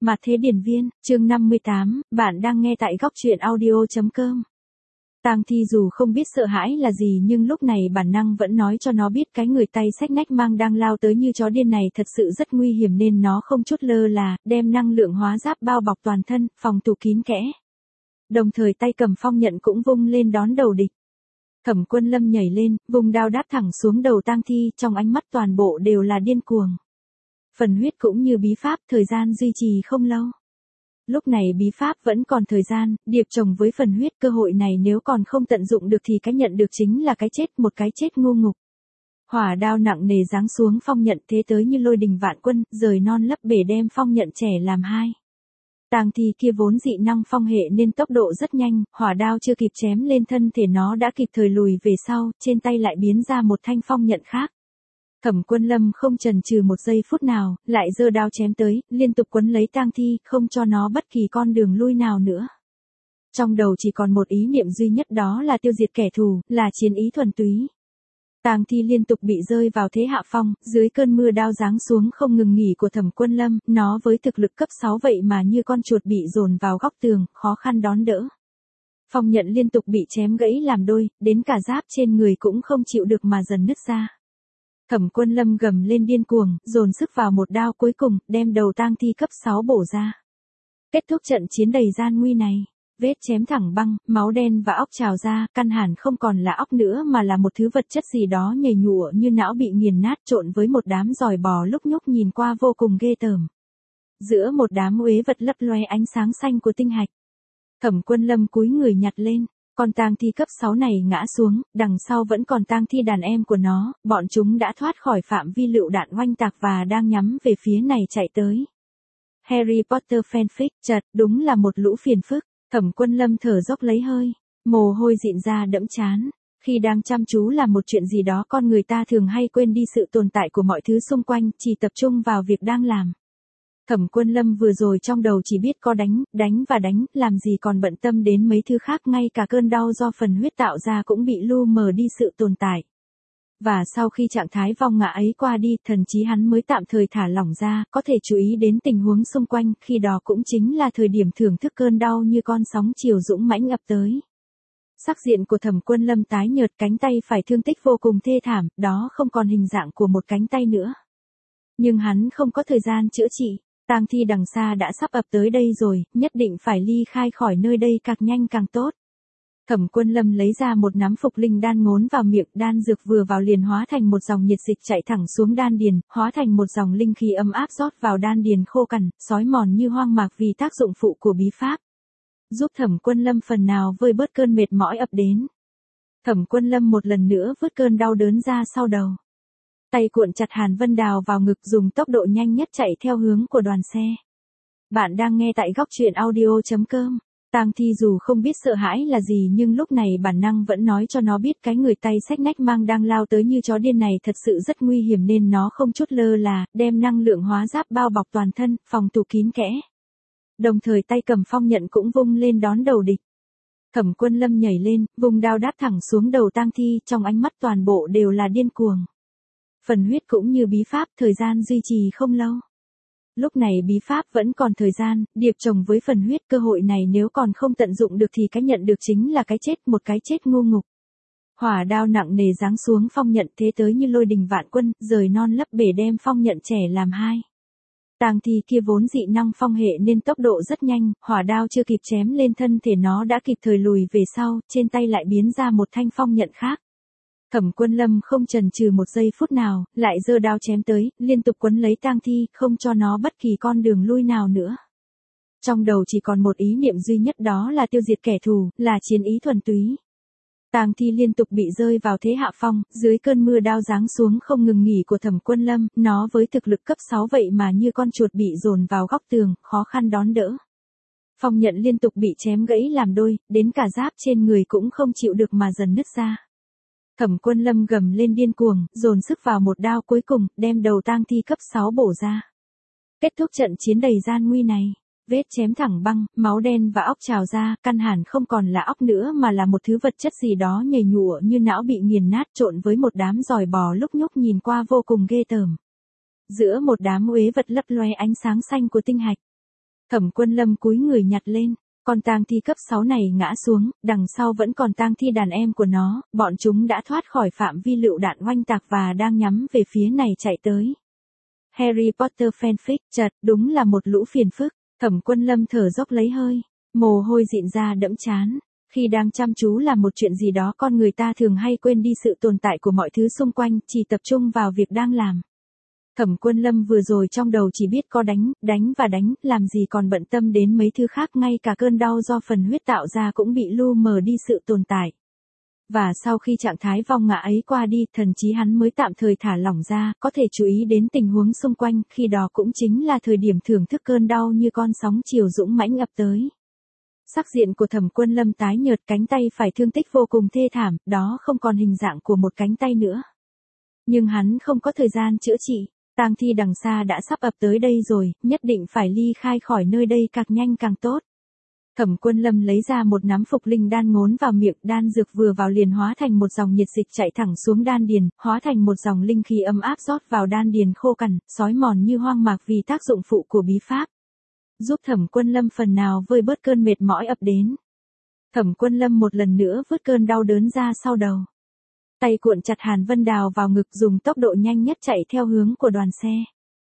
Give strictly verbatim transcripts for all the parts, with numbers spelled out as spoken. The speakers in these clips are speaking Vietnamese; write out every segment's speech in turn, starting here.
Mạt Thế Điển Viên, chương năm mươi tám, bạn đang nghe tại góc truyện audio.com. Tang Thi dù không biết sợ hãi là gì nhưng lúc này bản năng vẫn nói cho nó biết cái người tay xách nách mang đang lao tới như chó điên này thật sự rất nguy hiểm nên nó không chút lơ là, đem năng lượng hóa giáp bao bọc toàn thân, phòng thủ kín kẽ. Đồng thời tay cầm phong nhận cũng vung lên đón đầu địch. Thẩm Quân Lâm nhảy lên, vùng đao đáp thẳng xuống đầu Tang Thi, trong ánh mắt toàn bộ đều là điên cuồng. Phần huyết cũng như bí pháp, thời gian duy trì không lâu. Lúc này bí pháp vẫn còn thời gian, điệp chồng với phần huyết, cơ hội này nếu còn không tận dụng được thì cái nhận được chính là cái chết, một cái chết ngu ngục. Hỏa đao nặng nề giáng xuống phong nhận thế tới như lôi đình vạn quân, rời non lấp bể đem phong nhận trẻ làm hai. Tang Thi kia vốn dị năng phong hệ nên tốc độ rất nhanh, hỏa đao chưa kịp chém lên thân thể nó đã kịp thời lùi về sau, trên tay lại biến ra một thanh phong nhận khác. Thẩm Quân Lâm không chần chừ một giây phút nào, lại giơ đao chém tới, liên tục quấn lấy Tang Thi, không cho nó bất kỳ con đường lui nào nữa. Trong đầu chỉ còn một ý niệm duy nhất, đó là tiêu diệt kẻ thù, là chiến ý thuần túy. Tang Thi liên tục bị rơi vào thế hạ phong, dưới cơn mưa đao giáng xuống không ngừng nghỉ của Thẩm Quân Lâm, nó với thực lực cấp sáu vậy mà như con chuột bị dồn vào góc tường, khó khăn đón đỡ. Phong nhận liên tục bị chém gãy làm đôi, đến cả giáp trên người cũng không chịu được mà dần nứt ra. Thẩm Quân Lâm gầm lên điên cuồng, dồn sức vào một đao cuối cùng, đem đầu Tang Thi cấp sáu bổ ra. Kết thúc trận chiến đầy gian nguy này, vết chém thẳng băng, máu đen và óc trào ra, căn hẳn không còn là óc nữa mà là một thứ vật chất gì đó nhầy nhụa như não bị nghiền nát trộn với một đám giòi bò lúc nhúc nhìn qua vô cùng ghê tởm. Giữa một đám uế vật lấp loe ánh sáng xanh của tinh hạch, Thẩm Quân Lâm cúi người nhặt lên. Con Tang Thi cấp sáu này ngã xuống, đằng sau vẫn còn Tang Thi đàn em của nó, bọn chúng đã thoát khỏi phạm vi lựu đạn oanh tạc và đang nhắm về phía này chạy tới. Harry Potter fanfic, chật, đúng là một lũ phiền phức. Thẩm Quân Lâm thở dốc lấy hơi, mồ hôi dịn ra đẫm trán. Khi đang chăm chú làm một chuyện gì đó con người ta thường hay quên đi sự tồn tại của mọi thứ xung quanh, chỉ tập trung vào việc đang làm. Thẩm Quân Lâm vừa rồi trong đầu chỉ biết có đánh, đánh và đánh, làm gì còn bận tâm đến mấy thứ khác, ngay cả cơn đau do phần huyết tạo ra cũng bị lu mờ đi sự tồn tại. Và sau khi trạng thái vong ngã ấy qua đi, thần trí hắn mới tạm thời thả lỏng ra, có thể chú ý đến tình huống xung quanh, khi đó cũng chính là thời điểm thưởng thức cơn đau như con sóng chiều dũng mãnh ập tới. Sắc diện của Thẩm Quân Lâm tái nhợt, cánh tay phải thương tích vô cùng thê thảm, đó không còn hình dạng của một cánh tay nữa. Nhưng hắn không có thời gian chữa trị. Tang Thi đằng xa đã sắp ập tới đây rồi, nhất định phải ly khai khỏi nơi đây càng nhanh càng tốt. Thẩm Quân Lâm lấy ra một nắm phục linh đan ngốn vào miệng, đan dược vừa vào liền hóa thành một dòng nhiệt dịch chạy thẳng xuống đan điền, hóa thành một dòng linh khí ấm áp rót vào đan điền khô cằn, sói mòn như hoang mạc vì tác dụng phụ của bí pháp. Giúp Thẩm Quân Lâm phần nào vơi bớt cơn mệt mỏi ập đến. Thẩm Quân Lâm một lần nữa vứt cơn đau đớn ra sau đầu. Tay cuộn chặt Hàn Vân Đào vào ngực, dùng tốc độ nhanh nhất chạy theo hướng của đoàn xe. Bạn đang nghe tại góc truyện audio.com. Tang Thi dù không biết sợ hãi là gì nhưng lúc này bản năng vẫn nói cho nó biết cái người tay xách nách mang đang lao tới như chó điên này thật sự rất nguy hiểm nên nó không chút lơ là, đem năng lượng hóa giáp bao bọc toàn thân, phòng thủ kín kẽ. Đồng thời tay cầm phong nhận cũng vung lên đón đầu địch. Thẩm Quân Lâm nhảy lên, vùng đao đáp thẳng xuống đầu Tang Thi, trong ánh mắt toàn bộ đều là điên cuồng. Phần huyết cũng như bí pháp, thời gian duy trì không lâu. Lúc này bí pháp vẫn còn thời gian, điệp chồng với phần huyết, cơ hội này nếu còn không tận dụng được thì cái nhận được chính là cái chết, một cái chết ngu ngục. Hỏa đao nặng nề giáng xuống phong nhận thế tới như lôi đình vạn quân, rời non lấp bể đem phong nhận trẻ làm hai. Tang Thi kia vốn dị năng phong hệ nên tốc độ rất nhanh, hỏa đao chưa kịp chém lên thân thể nó đã kịp thời lùi về sau, trên tay lại biến ra một thanh phong nhận khác. Thẩm Quân Lâm không chần chừ một giây phút nào, lại giơ đao chém tới, liên tục quấn lấy Tang Thi, không cho nó bất kỳ con đường lui nào nữa. Trong đầu chỉ còn một ý niệm duy nhất, đó là tiêu diệt kẻ thù, là chiến ý thuần túy. Tang Thi liên tục bị rơi vào thế hạ phong, dưới cơn mưa đao giáng xuống không ngừng nghỉ của Thẩm Quân Lâm, nó với thực lực cấp sáu vậy mà như con chuột bị dồn vào góc tường, khó khăn đón đỡ. Phong nhận liên tục bị chém gãy làm đôi, đến cả giáp trên người cũng không chịu được mà dần nứt ra. Thẩm Quân Lâm gầm lên điên cuồng, dồn sức vào một đao cuối cùng, đem đầu Tang Thi cấp sáu bổ ra. Kết thúc trận chiến đầy gian nguy này, vết chém thẳng băng, máu đen và óc trào ra, căn hẳn không còn là óc nữa mà là một thứ vật chất gì đó nhầy nhụa như não bị nghiền nát trộn với một đám giòi bò lúc nhúc nhìn qua vô cùng ghê tởm. Giữa một đám uế vật lấp loe ánh sáng xanh của tinh hạch, Thẩm Quân Lâm cúi người nhặt lên, con tang thi cấp sáu này ngã xuống, đằng sau vẫn còn tang thi đàn em của nó, bọn chúng đã thoát khỏi phạm vi lựu đạn oanh tạc và đang nhắm về phía này chạy tới. Harry Potter fanfic, chật, đúng là một lũ phiền phức. Thẩm Quân Lâm thở dốc lấy hơi, mồ hôi dịn ra đẫm trán. Khi đang chăm chú làm một chuyện gì đó, con người ta thường hay quên đi sự tồn tại của mọi thứ xung quanh, chỉ tập trung vào việc đang làm. Thẩm Quân Lâm vừa rồi trong đầu chỉ biết có đánh, đánh và đánh, làm gì còn bận tâm đến mấy thứ khác, ngay cả cơn đau do phần huyết tạo ra cũng bị lu mờ đi sự tồn tại. Và sau khi trạng thái vong ngã ấy qua đi, thần trí hắn mới tạm thời thả lỏng ra, có thể chú ý đến tình huống xung quanh, khi đó cũng chính là thời điểm thưởng thức cơn đau như con sóng chiều dũng mãnh ập tới. Sắc diện của Thẩm Quân Lâm tái nhợt, cánh tay phải thương tích vô cùng thê thảm, đó không còn hình dạng của một cánh tay nữa. Nhưng hắn không có thời gian chữa trị, tang thi đằng xa đã sắp ập tới đây rồi, nhất định phải ly khai khỏi nơi đây càng nhanh càng tốt. Thẩm Quân Lâm lấy ra một nắm phục linh đan ngốn vào miệng, đan dược vừa vào liền hóa thành một dòng nhiệt dịch chạy thẳng xuống đan điền, hóa thành một dòng linh khí ấm áp rót vào đan điền khô cằn, sói mòn như hoang mạc vì tác dụng phụ của bí pháp. Giúp Thẩm Quân Lâm phần nào vơi bớt cơn mệt mỏi ập đến. Thẩm Quân Lâm một lần nữa vứt cơn đau đớn ra sau đầu. Tay cuộn chặt Hàn Vân Đào vào ngực, dùng tốc độ nhanh nhất chạy theo hướng của đoàn xe.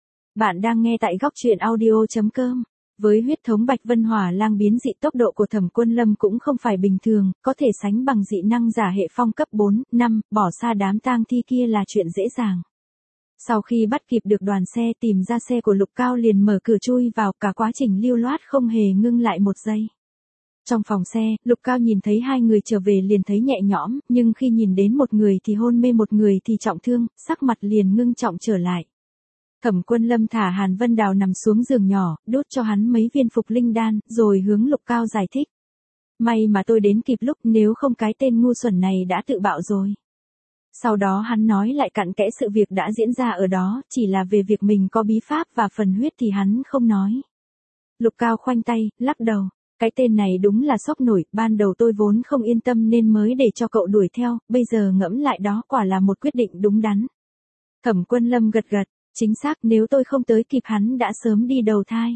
Bạn đang nghe tại góc truyện audio chấm com. Với huyết thống Bạch Vân Hỏa Lang biến dị, tốc độ của Thẩm Quân Lâm cũng không phải bình thường, có thể sánh bằng dị năng giả hệ phong cấp bốn, năm, bỏ xa đám tang thi kia là chuyện dễ dàng. Sau khi bắt kịp được đoàn xe, tìm ra xe của Lục Cao liền mở cửa chui vào, cả quá trình lưu loát không hề ngưng lại một giây. Trong phòng xe, Lục Cao nhìn thấy hai người trở về liền thấy nhẹ nhõm, nhưng khi nhìn đến một người thì hôn mê, một người thì trọng thương, sắc mặt liền ngưng trọng trở lại. Thẩm Quân Lâm thả Hàn Vân Đào nằm xuống giường nhỏ, đút cho hắn mấy viên phục linh đan, rồi hướng Lục Cao giải thích. May mà tôi đến kịp lúc, nếu không cái tên ngu xuẩn này đã tự bạo rồi. Sau đó hắn nói lại cặn kẽ sự việc đã diễn ra ở đó, chỉ là về việc mình có bí pháp và phần huyết thì hắn không nói. Lục Cao khoanh tay, lắc đầu. Cái tên này đúng là sốc nổi, ban đầu tôi vốn không yên tâm nên mới để cho cậu đuổi theo, bây giờ ngẫm lại đó quả là một quyết định đúng đắn. Thẩm Quân Lâm gật gật, chính xác, nếu tôi không tới kịp hắn đã sớm đi đầu thai.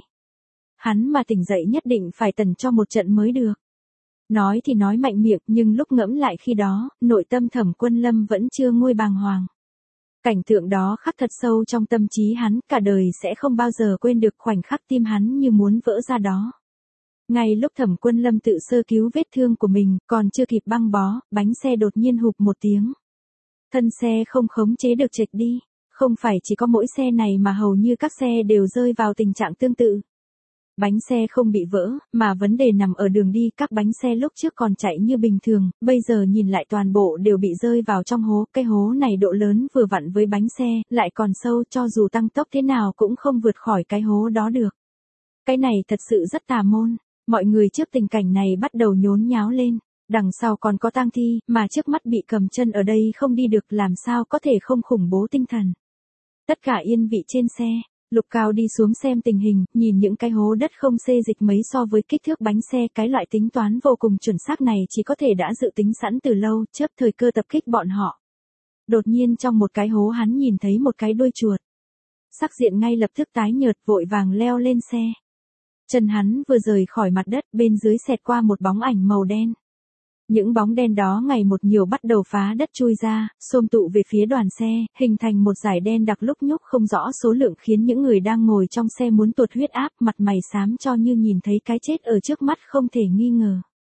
Hắn mà tỉnh dậy nhất định phải tẩn cho một trận mới được. Nói thì nói mạnh miệng, nhưng lúc ngẫm lại khi đó, nội tâm Thẩm Quân Lâm vẫn chưa nguôi bàng hoàng. Cảnh tượng đó khắc thật sâu trong tâm trí hắn, cả đời sẽ không bao giờ quên được khoảnh khắc tim hắn như muốn vỡ ra đó. Ngay lúc Thẩm Quân Lâm tự sơ cứu vết thương của mình, còn chưa kịp băng bó, bánh xe đột nhiên hụp một tiếng. Thân xe không khống chế được trệch đi, không phải chỉ có mỗi xe này mà hầu như các xe đều rơi vào tình trạng tương tự. Bánh xe không bị vỡ, mà vấn đề nằm ở đường đi, các bánh xe lúc trước còn chạy như bình thường, bây giờ nhìn lại toàn bộ đều bị rơi vào trong hố, cái hố này độ lớn vừa vặn với bánh xe, lại còn sâu, cho dù tăng tốc thế nào cũng không vượt khỏi cái hố đó được. Cái này thật sự rất tà môn. Mọi người trước tình cảnh này bắt đầu nhốn nháo lên, đằng sau còn có tang thi, mà trước mắt bị cầm chân ở đây không đi được, làm sao có thể không khủng bố tinh thần. Tất cả yên vị trên xe, Lục Cao đi xuống xem tình hình, nhìn những cái hố đất không xê dịch mấy so với kích thước bánh xe, cái loại tính toán vô cùng chuẩn xác này chỉ có thể đã dự tính sẵn từ lâu, chớp thời cơ tập kích bọn họ. Đột nhiên trong một cái hố hắn nhìn thấy một cái đuôi chuột. Sắc diện ngay lập tức tái nhợt, vội vàng leo lên xe. Chân hắn vừa rời khỏi mặt đất, bên dưới xẹt qua một bóng ảnh màu đen. Những bóng đen đó ngày một nhiều bắt đầu phá đất chui ra, xôm tụ về phía đoàn xe, hình thành một dải đen đặc lúc nhúc không rõ số lượng, khiến những người đang ngồi trong xe muốn tuột huyết áp, mặt mày xám cho như nhìn thấy cái chết ở trước mắt không thể nghi ngờ.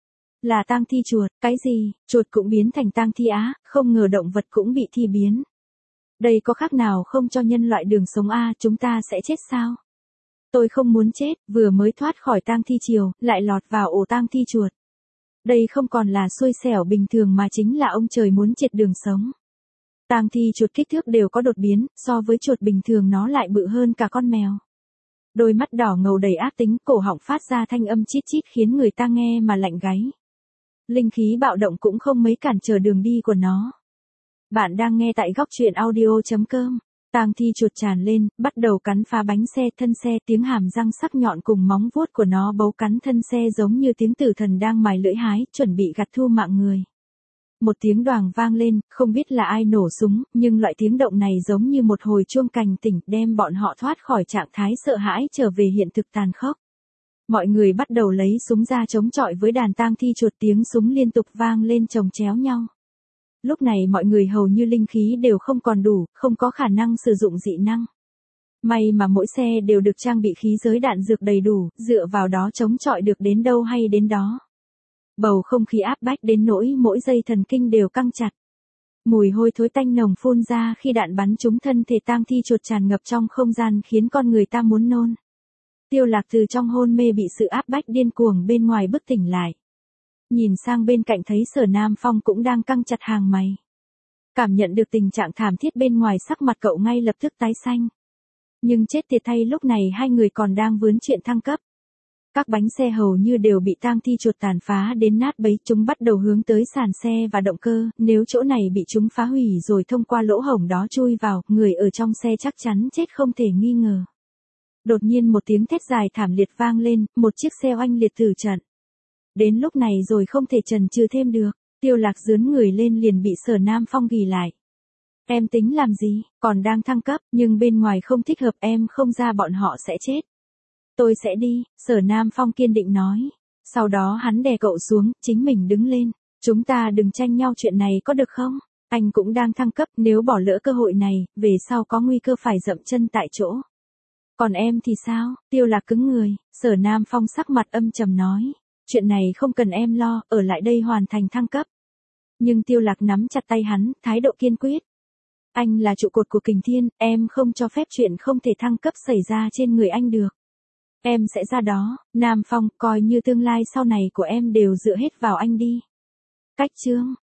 Là tang thi chuột, cái gì, chuột cũng biến thành tang thi á, không ngờ động vật cũng bị thi biến. Đây có khác nào không cho nhân loại đường sống a, chúng ta sẽ chết sao? Tôi không muốn chết, vừa mới thoát khỏi tang thi triều, lại lọt vào ổ tang thi chuột. Đây không còn là xui xẻo bình thường mà chính là ông trời muốn triệt đường sống. Tang thi chuột kích thước đều có đột biến, so với chuột bình thường nó lại bự hơn cả con mèo. Đôi mắt đỏ ngầu đầy ác tính, cổ họng phát ra thanh âm chít chít khiến người ta nghe mà lạnh gáy. Linh khí bạo động cũng không mấy cản trở đường đi của nó. Bạn đang nghe tại góc truyện audio chấm com. Tang thi chuột tràn lên, bắt đầu cắn phá bánh xe, thân xe, tiếng hàm răng sắc nhọn cùng móng vuốt của nó bấu cắn thân xe giống như tiếng tử thần đang mài lưỡi hái, chuẩn bị gặt thu mạng người. Một tiếng đoàng vang lên, không biết là ai nổ súng, nhưng loại tiếng động này giống như một hồi chuông cảnh tỉnh, đem bọn họ thoát khỏi trạng thái sợ hãi trở về hiện thực tàn khốc. Mọi người bắt đầu lấy súng ra chống chọi với đàn tang thi chuột, tiếng súng liên tục vang lên chồng chéo nhau. Lúc này mọi người hầu như linh khí đều không còn đủ, không có khả năng sử dụng dị năng. May mà mỗi xe đều được trang bị khí giới đạn dược đầy đủ, dựa vào đó chống chọi được đến đâu hay đến đó. Bầu không khí áp bách đến nỗi mỗi dây thần kinh đều căng chặt. Mùi hôi thối tanh nồng phun ra khi đạn bắn trúng thân thể tang thi chuột tràn ngập trong không gian khiến con người ta muốn nôn. Tiêu Lạc từ trong hôn mê bị sự áp bách điên cuồng bên ngoài bức tỉnh lại. Nhìn sang bên cạnh thấy Sở Nam Phong cũng đang căng chặt hàng mày. Cảm nhận được tình trạng thảm thiết bên ngoài, sắc mặt cậu ngay lập tức tái xanh. Nhưng chết tiệt thay, lúc này hai người còn đang vướng chuyện thăng cấp. Các bánh xe hầu như đều bị tang thi chuột tàn phá đến nát bấy, chúng bắt đầu hướng tới sàn xe và động cơ, nếu chỗ này bị chúng phá hủy rồi thông qua lỗ hổng đó chui vào, người ở trong xe chắc chắn chết không thể nghi ngờ. Đột nhiên một tiếng thét dài thảm liệt vang lên, một chiếc xe oanh liệt tử trận. Đến lúc này rồi không thể chần chừ thêm được, Tiêu Lạc giướn người lên liền bị Sở Nam Phong ghì lại. Em tính làm gì, còn đang thăng cấp, nhưng bên ngoài không thích hợp, em không ra bọn họ sẽ chết. Tôi sẽ đi, Sở Nam Phong kiên định nói. Sau đó hắn đè cậu xuống, chính mình đứng lên. Chúng ta đừng tranh nhau chuyện này có được không? Anh cũng đang thăng cấp, nếu bỏ lỡ cơ hội này, về sau có nguy cơ phải dậm chân tại chỗ. Còn em thì sao? Tiêu Lạc cứng người, Sở Nam Phong sắc mặt âm trầm nói. Chuyện này không cần em lo, ở lại đây hoàn thành thăng cấp. Nhưng Tiêu Lạc nắm chặt tay hắn, thái độ kiên quyết. Anh là trụ cột của Kình Thiên, em không cho phép chuyện không thể thăng cấp xảy ra trên người anh được. Em sẽ ra đó, Nam Phong, coi như tương lai sau này của em đều dựa hết vào anh đi. Cách chương